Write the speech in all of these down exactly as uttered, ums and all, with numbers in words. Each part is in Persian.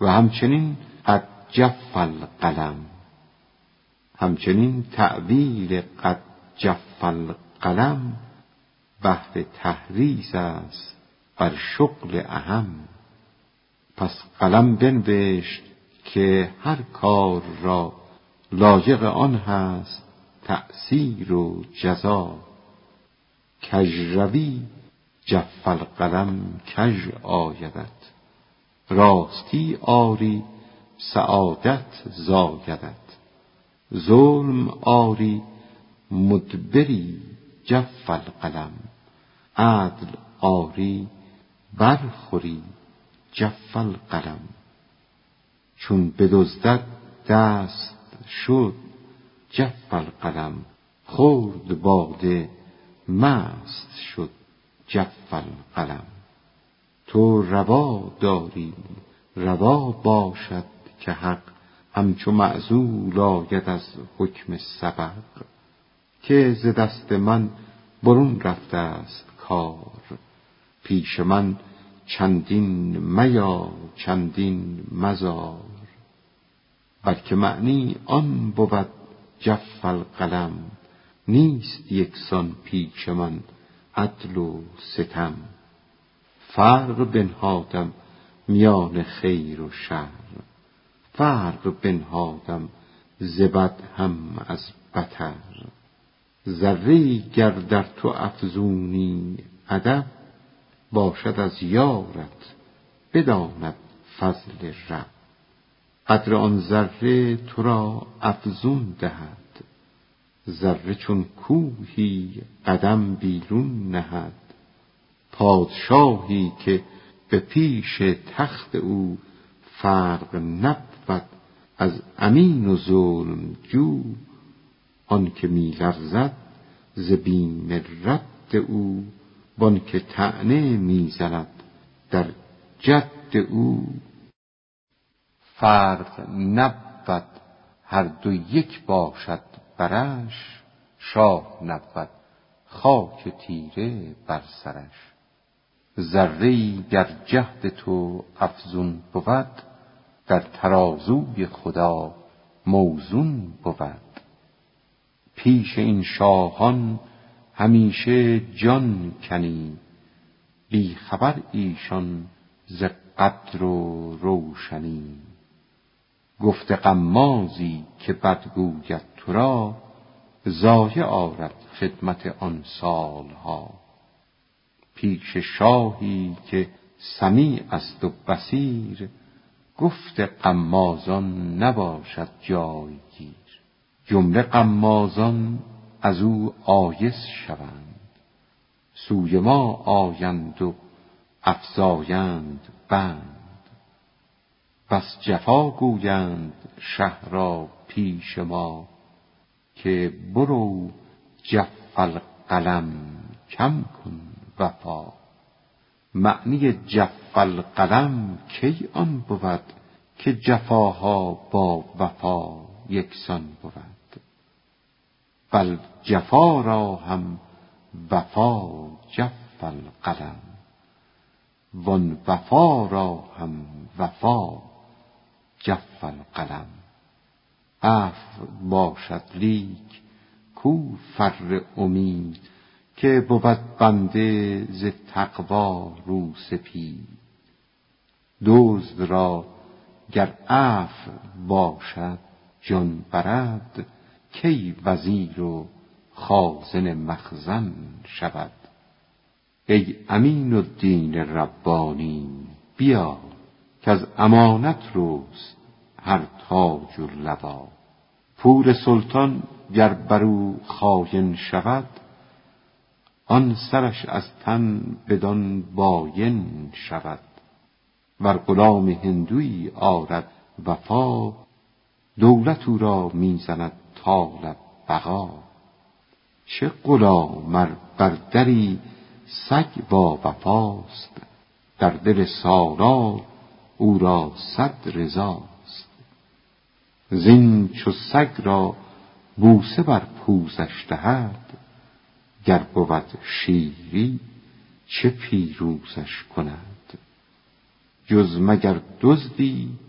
و همچنین قد جف القلم، همچنین تعبیر قد جف القلم بهر تحریض است بر شغل اهم. پس قلم بنوشت که هر کار را لایق آن هست تأثیر و جزا. کژروی جف القلم کژ آیدت، راستی آری سعادت زایدت. ظلم آری مدبری جف القلم، عدل آری برخوری جف القلم. چون بدزدد دست شد جف القلم، خورد باده مست شد جف القلم. تو روا داری روا باشد که حق، همچو معزول آید از حکم سبق. که ز دست من برون رفته است کار، پیش من چندین میا چندین مزار. بلکه معنی آن بود جف القلم، نیست یکسان پیش من عدل و ستم. فرق بنهادم میان خیر و شر، فرق بنهادم ز بد هم از بتر. ذره‌ای گر در تو افزونی ادب، باشد از یارت بداند فضل رب. قدر آن ذره تو را افزون دهد، ذره چون کوهی قدم بیرون نهد. پادشاهی که به پیش تخت او فرق نبود از امین و ظلم جو. آن که می لرزد ز بیم رد او، وان که طعنه می زند در جد او. فرق نبود هر دو یک باشد برش، شاه نبود خاک تیره بر سرش. ذره‌ای گر جهد تو افزون بود، در ترازوی خدا موزون بود. پیش این شاهان همیشه جان کنی، بی خبر ایشان ز قدر و روشنی. گفت غمازی که بدگوید تو را، ضایع آرد خدمت آن سالها. پیش شاهی که سمیع است و بصیر، گفت غمازان نباشد جایگیر. جمله غمازان از او آیس شوند، سوی ما آیند و افزایند بند. بس جفا گویند شه را پیش ما، که برو جف القلم کم کن وفا. معنی جف القلم کی آن بود، که جفاها با وفا یکسان بود. بل جفا را هم وفا جف القلم، وان وفا را هم وفا جف القلم. عفو باشد لیک کو فر امید، که بود بنده ز تقوا رو سپید. دزد را گر عفو باشد جان برد، کی وزیر و خازن مخزن شود. ای امین الدین ربانی بیا، کز امانت رست هر تاج و لوا. پور سلطان گر برو خاین شود، آن سرش از تن بدان باین شود. ور غلام هندویی آرد وفا، دولت او را می زند طال بقا. چه غلام ار بر دری سگ با وفاست، در دل سالار او را صد رضاست. زین چو سگ را بوسه بر پوزش دهد، گر بود شیری چه پیروزش کند. جز مگر دزدی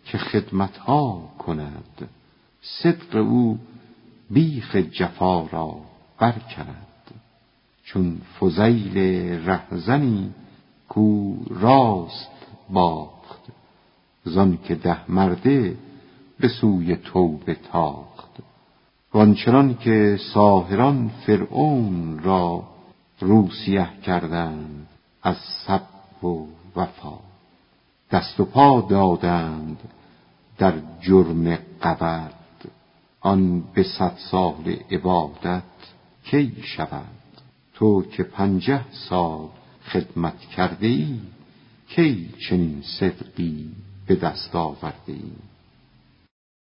که خدمتها کند. صدق او بیخ جفا را برکند. چون فضیل رهزنی کو راست باخت، زان که ده مرده به سوی توبه تاخت. وانچنان که ساحران فرعون را روسیه کردند از صبر و وفا، دست و پا دادند در جرم غبط. آن به صد سال عبادت کی شود؟ تو که پنجه سال خدمت کرده ای، کی چنین صدقی به دست آورده ای؟